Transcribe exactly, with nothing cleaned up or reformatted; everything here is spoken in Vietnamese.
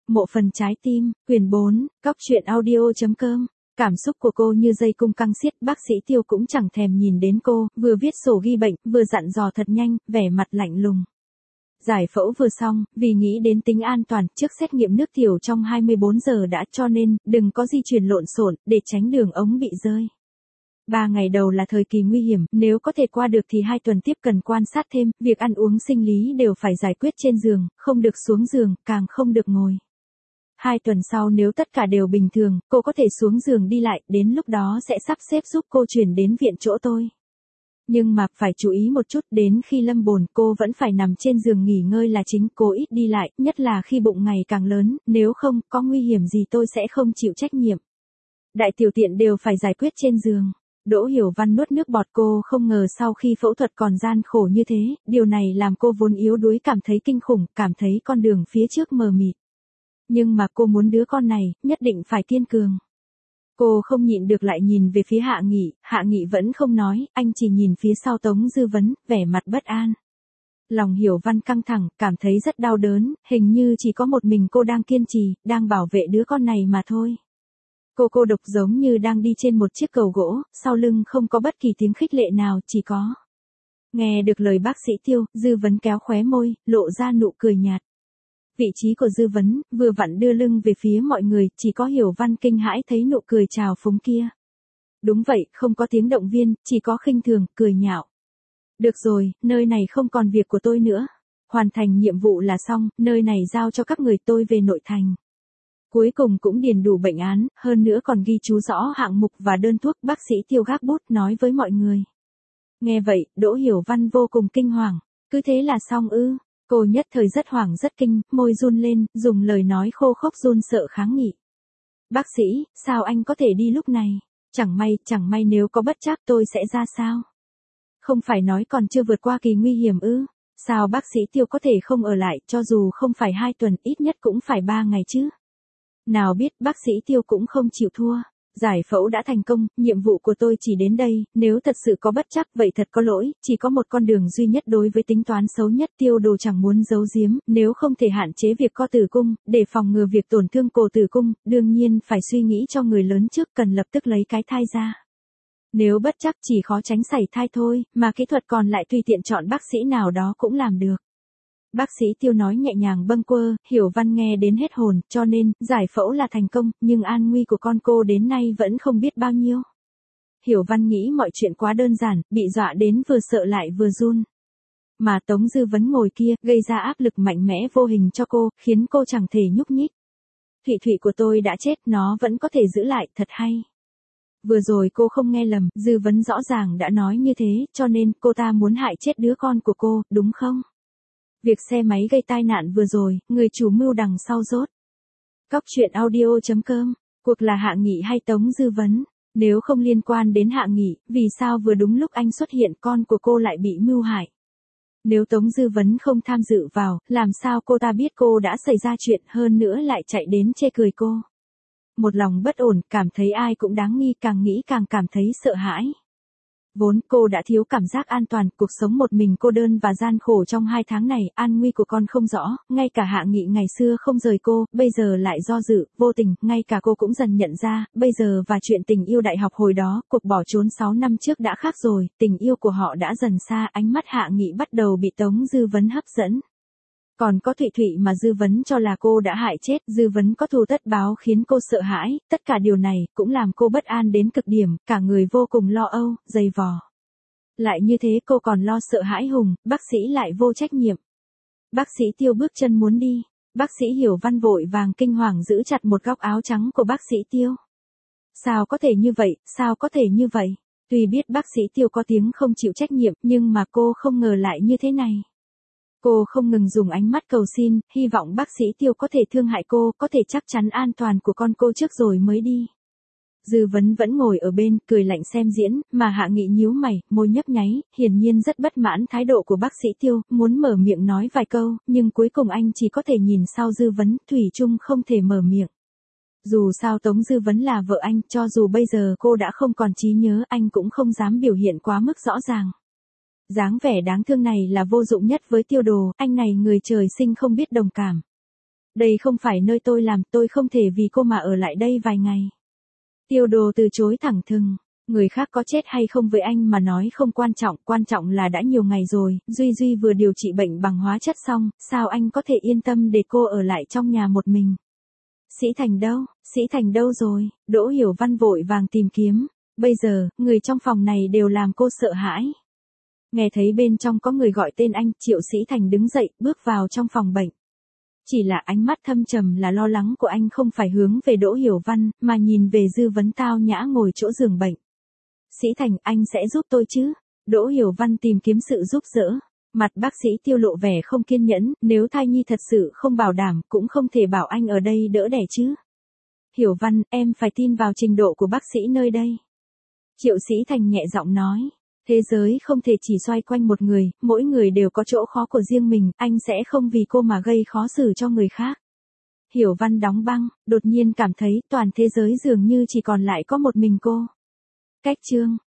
Mộ phần trái tim, quyển bốn, cóc truyện audio.com. Cảm xúc của cô như dây cung căng xiết, bác sĩ Tiêu cũng chẳng thèm nhìn đến cô, vừa viết sổ ghi bệnh, vừa dặn dò thật nhanh, vẻ mặt lạnh lùng. Giải phẫu vừa xong, vì nghĩ đến tính an toàn, trước xét nghiệm nước tiểu trong hai mươi bốn giờ đã, cho nên, đừng có di chuyển lộn xộn, để tránh đường ống bị rơi. Ba ngày đầu là thời kỳ nguy hiểm, nếu có thể qua được thì hai tuần tiếp cần quan sát thêm, việc ăn uống sinh lý đều phải giải quyết trên giường, không được xuống giường, càng không được ngồi. Hai tuần sau nếu tất cả đều bình thường, cô có thể xuống giường đi lại, đến lúc đó sẽ sắp xếp giúp cô chuyển đến viện chỗ tôi. Nhưng mà, phải chú ý một chút, đến khi lâm bồn, cô vẫn phải nằm trên giường nghỉ ngơi là chính, cô ít đi lại, nhất là khi bụng ngày càng lớn, nếu không, có nguy hiểm gì tôi sẽ không chịu trách nhiệm. Đại tiểu tiện đều phải giải quyết trên giường. Đỗ Hiểu Văn nuốt nước bọt, cô không ngờ sau khi phẫu thuật còn gian khổ như thế, điều này làm cô vốn yếu đuối cảm thấy kinh khủng, cảm thấy con đường phía trước mờ mịt. Nhưng mà cô muốn đứa con này, nhất định phải kiên cường. Cô không nhịn được lại nhìn về phía Hạ Nghị, Hạ Nghị vẫn không nói, anh chỉ nhìn phía sau Tống Dư Vấn, vẻ mặt bất an. Lòng Hiểu Văn căng thẳng, cảm thấy rất đau đớn, hình như chỉ có một mình cô đang kiên trì, đang bảo vệ đứa con này mà thôi. Cô cô độc giống như đang đi trên một chiếc cầu gỗ, sau lưng không có bất kỳ tiếng khích lệ nào, chỉ có. Nghe được lời bác sĩ Tiêu, Dư Vấn kéo khóe môi, lộ ra nụ cười nhạt. Vị trí của Dư Vấn, vừa vặn đưa lưng về phía mọi người, chỉ có Hiểu Văn kinh hãi thấy nụ cười trào phúng kia. Đúng vậy, không có tiếng động viên, chỉ có khinh thường, cười nhạo. Được rồi, nơi này không còn việc của tôi nữa. Hoàn thành nhiệm vụ là xong, nơi này giao cho các người, tôi về nội thành. Cuối cùng cũng điền đủ bệnh án, hơn nữa còn ghi chú rõ hạng mục và đơn thuốc, bác sĩ Tiêu gác bút nói với mọi người. Nghe vậy, Đỗ Hiểu Văn vô cùng kinh hoàng. Cứ thế là xong ư? Cô nhất thời rất hoảng rất kinh, môi run lên, dùng lời nói khô khốc run sợ kháng nghị. Bác sĩ, sao anh có thể đi lúc này? Chẳng may, chẳng may nếu có bất trắc tôi sẽ ra sao? Không phải nói còn chưa vượt qua kỳ nguy hiểm ư? Sao bác sĩ Tiêu có thể không ở lại, cho dù không phải hai tuần, ít nhất cũng phải ba ngày chứ? Nào biết bác sĩ Tiêu cũng không chịu thua. Giải phẫu đã thành công, nhiệm vụ của tôi chỉ đến đây, nếu thật sự có bất trắc vậy thật có lỗi, chỉ có một con đường duy nhất đối với tính toán xấu nhất. Tiêu Đồ chẳng muốn giấu giếm, nếu không thể hạn chế việc co tử cung, để phòng ngừa việc tổn thương cổ tử cung, đương nhiên phải suy nghĩ cho người lớn trước, cần lập tức lấy cái thai ra. Nếu bất trắc chỉ khó tránh sảy thai thôi, mà kỹ thuật còn lại tùy tiện chọn bác sĩ nào đó cũng làm được. Bác sĩ Tiêu nói nhẹ nhàng bâng quơ, Hiểu Văn nghe đến hết hồn, cho nên, giải phẫu là thành công, nhưng an nguy của con cô đến nay vẫn không biết bao nhiêu. Hiểu Văn nghĩ mọi chuyện quá đơn giản, bị dọa đến vừa sợ lại vừa run. Mà Tống Dư Vấn ngồi kia, gây ra áp lực mạnh mẽ vô hình cho cô, khiến cô chẳng thể nhúc nhích. Thụy Thụy của tôi đã chết, nó vẫn có thể giữ lại, thật hay. Vừa rồi cô không nghe lầm, Dư Vấn rõ ràng đã nói như thế, cho nên cô ta muốn hại chết đứa con của cô, đúng không? Việc xe máy gây tai nạn vừa rồi, người chủ mưu đằng sau rốt. Cóc truyện audio.com, cuộc là Hạ Nghị hay Tống Dư Vấn? Nếu không liên quan đến Hạ Nghị, vì sao vừa đúng lúc anh xuất hiện con của cô lại bị mưu hại? Nếu Tống Dư Vấn không tham dự vào, làm sao cô ta biết cô đã xảy ra chuyện, hơn nữa lại chạy đến chê cười cô? Một lòng bất ổn, cảm thấy ai cũng đáng nghi, càng nghĩ càng cảm thấy sợ hãi. Vốn cô đã thiếu cảm giác an toàn, cuộc sống một mình cô đơn và gian khổ trong hai tháng này, an nguy của con không rõ, ngay cả Hạ Nghị ngày xưa không rời cô, bây giờ lại do dự, vô tình, ngay cả cô cũng dần nhận ra, bây giờ và chuyện tình yêu đại học hồi đó, cuộc bỏ trốn sáu năm trước đã khác rồi, tình yêu của họ đã dần xa, ánh mắt Hạ Nghị bắt đầu bị Tống Dư Vấn hấp dẫn. Còn có Thụy Thụy mà Dư Vấn cho là cô đã hại chết, Dư Vấn có thù tất báo khiến cô sợ hãi, tất cả điều này cũng làm cô bất an đến cực điểm, cả người vô cùng lo âu, dày vò. Lại như thế cô còn lo sợ hãi Hùng, bác sĩ lại vô trách nhiệm. Bác sĩ Tiêu bước chân muốn đi, bác sĩ Hiểu Văn vội vàng kinh hoàng giữ chặt một góc áo trắng của bác sĩ Tiêu. Sao có thể như vậy, sao có thể như vậy? Tuy biết bác sĩ Tiêu có tiếng không chịu trách nhiệm, nhưng mà cô không ngờ lại như thế này. Cô không ngừng dùng ánh mắt cầu xin, hy vọng bác sĩ Tiêu có thể thương hại cô, có thể chắc chắn an toàn của con cô trước rồi mới đi. Dư Vấn vẫn ngồi ở bên, cười lạnh xem diễn, mà Hạ Nghị nhíu mày, môi nhấp nháy, hiển nhiên rất bất mãn thái độ của bác sĩ Tiêu, muốn mở miệng nói vài câu, nhưng cuối cùng anh chỉ có thể nhìn sau Dư Vấn, thủy chung không thể mở miệng. Dù sao Tống Dư Vấn là vợ anh, cho dù bây giờ cô đã không còn trí nhớ, anh cũng không dám biểu hiện quá mức rõ ràng. Dáng vẻ đáng thương này là vô dụng nhất với Tiêu Đồ, anh này người trời sinh không biết đồng cảm. Đây không phải nơi tôi làm, tôi không thể vì cô mà ở lại đây vài ngày. Tiêu Đồ từ chối thẳng thừng. Người khác có chết hay không với anh mà nói không quan trọng, quan trọng là đã nhiều ngày rồi, Duy Duy vừa điều trị bệnh bằng hóa chất xong, sao anh có thể yên tâm để cô ở lại trong nhà một mình. Sĩ Thành đâu, Sĩ Thành đâu rồi, Đỗ Hiểu Văn vội vàng tìm kiếm, bây giờ, người trong phòng này đều làm cô sợ hãi. Nghe thấy bên trong có người gọi tên anh, Triệu Sĩ Thành đứng dậy, bước vào trong phòng bệnh. Chỉ là ánh mắt thâm trầm là lo lắng của anh không phải hướng về Đỗ Hiểu Văn, mà nhìn về Dư Vấn Tao nhã ngồi chỗ giường bệnh. Sĩ Thành, anh sẽ giúp tôi chứ? Đỗ Hiểu Văn tìm kiếm sự giúp đỡ. Mặt bác sĩ Tiêu lộ vẻ không kiên nhẫn, nếu thai nhi thật sự không bảo đảm, cũng không thể bảo anh ở đây đỡ đẻ chứ. Hiểu Văn, em phải tin vào trình độ của bác sĩ nơi đây. Triệu Sĩ Thành nhẹ giọng nói. Thế giới không thể chỉ xoay quanh một người, mỗi người đều có chỗ khó của riêng mình, anh sẽ không vì cô mà gây khó xử cho người khác. Hiểu Văn đóng băng, đột nhiên cảm thấy toàn thế giới dường như chỉ còn lại có một mình cô. Cách chương